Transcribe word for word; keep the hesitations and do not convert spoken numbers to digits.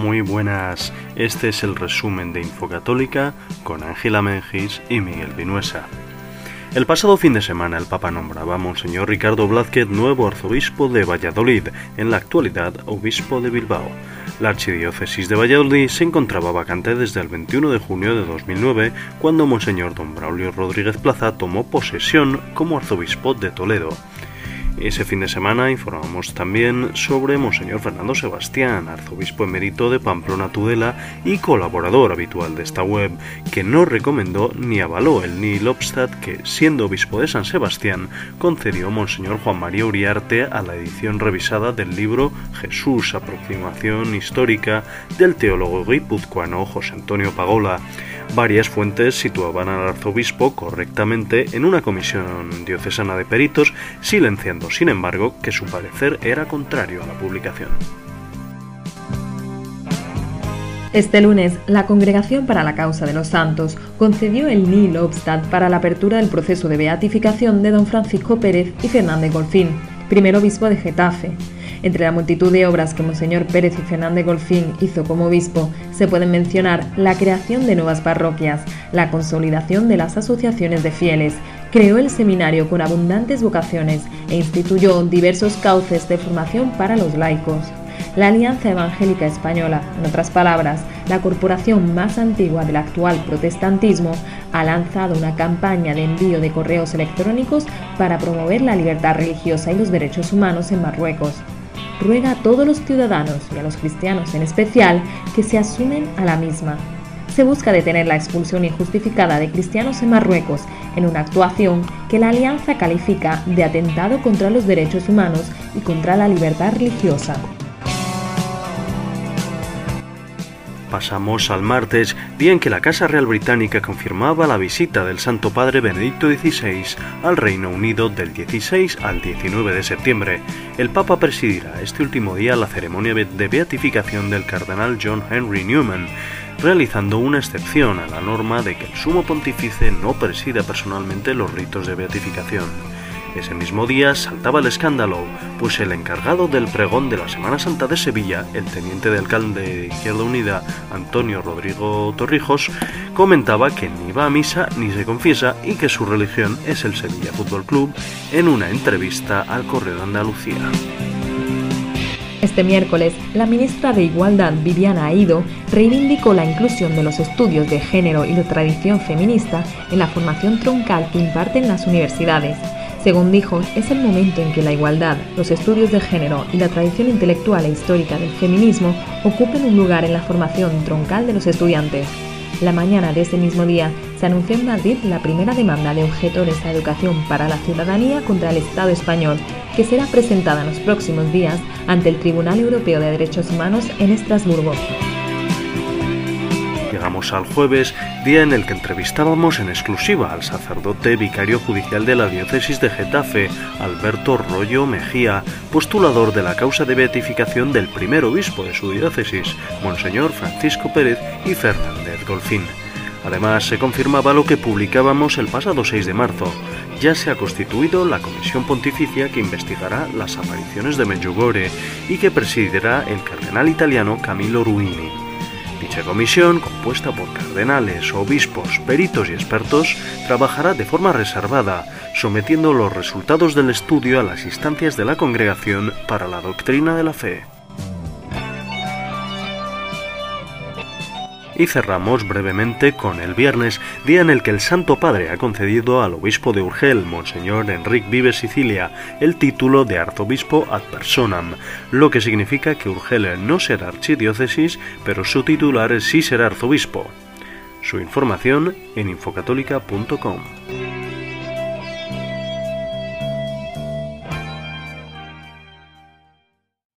muy buenas. Este es el resumen de Infocatólica con Ángela Mengis y Miguel Vinuesa. El pasado fin de semana el Papa nombraba a Monseñor Ricardo Blázquez nuevo arzobispo de Valladolid, en la actualidad obispo de Bilbao. La archidiócesis de Valladolid se encontraba vacante desde el veintiuno de junio de dos mil nueve, cuando Monseñor Don Braulio Rodríguez Plaza tomó posesión como arzobispo de Toledo. Ese fin de semana informamos también sobre Monseñor Fernando Sebastián, arzobispo emérito de Pamplona Tudela y colaborador habitual de esta web, que no recomendó ni avaló el nihil obstat que, siendo obispo de San Sebastián, concedió Monseñor Juan María Uriarte a la edición revisada del libro Jesús, aproximación histórica del teólogo guipuzcoano José Antonio Pagola. Varias fuentes situaban al arzobispo correctamente en una comisión diocesana de peritos, silenciando, sin embargo, que su parecer era contrario a la publicación. Este lunes, la Congregación para la Causa de los Santos concedió el nihil obstat para la apertura del proceso de beatificación de don Francisco Pérez y Fernández Golfín, primer obispo de Getafe. Entre la multitud de obras que Monseñor Pérez y Fernández Golfín hizo como obispo, se pueden mencionar la creación de nuevas parroquias, la consolidación de las asociaciones de fieles, creó el seminario con abundantes vocaciones e instituyó diversos cauces de formación para los laicos. La Alianza Evangélica Española, en otras palabras, la corporación más antigua del actual protestantismo, ha lanzado una campaña de envío de correos electrónicos para promover la libertad religiosa y los derechos humanos en Marruecos. Ruega a todos los ciudadanos, y a los cristianos en especial, que se asumen a la misma. Se busca detener la expulsión injustificada de cristianos en Marruecos en una actuación que la Alianza califica de atentado contra los derechos humanos y contra la libertad religiosa. Pasamos al martes, día en que la Casa Real Británica confirmaba la visita del Santo Padre Benedicto dieciséis al Reino Unido del dieciséis al diecinueve de septiembre. El Papa presidirá este último día la ceremonia de beatificación del cardenal John Henry Newman, realizando una excepción a la norma de que el Sumo Pontífice no presida personalmente los ritos de beatificación. Ese mismo día saltaba el escándalo, pues el encargado del pregón de la Semana Santa de Sevilla, el teniente de alcalde de Izquierda Unida, Antonio Rodrigo Torrijos, comentaba que ni va a misa ni se confiesa y que su religión es el Sevilla Fútbol Club, en una entrevista al Correo de Andalucía. Este miércoles, la ministra de Igualdad, Viviana Aido, reivindicó la inclusión de los estudios de género y la tradición feminista en la formación troncal que imparten las universidades. Según dijo, es el momento en que la igualdad, los estudios de género y la tradición intelectual e histórica del feminismo ocupen un lugar en la formación troncal de los estudiantes. La mañana de ese mismo día se anunció en Madrid la primera demanda de objetores a educación para la ciudadanía contra el Estado español, que será presentada en los próximos días ante el Tribunal Europeo de Derechos Humanos en Estrasburgo. Llegamos al jueves, día en el que entrevistábamos en exclusiva al sacerdote vicario judicial de la diócesis de Getafe, Alberto Rollo Mejía, postulador de la causa de beatificación del primer obispo de su diócesis, Monseñor Francisco Pérez y Fernández Golfín. Además, se confirmaba lo que publicábamos el pasado seis de marzo. Ya se ha constituido la Comisión Pontificia que investigará las apariciones de Medjugorje y que presidirá el cardenal italiano Camillo Ruini. Dicha comisión, compuesta por cardenales, obispos, peritos y expertos, trabajará de forma reservada, sometiendo los resultados del estudio a las instancias de la Congregación para la Doctrina de la Fe. Y cerramos brevemente con el viernes, día en el que el Santo Padre ha concedido al obispo de Urgel, Monseñor Enric Vives Sicilia, el título de arzobispo ad personam, lo que significa que Urgel no será archidiócesis, pero su titular sí será arzobispo. Su información en infocatólica punto com.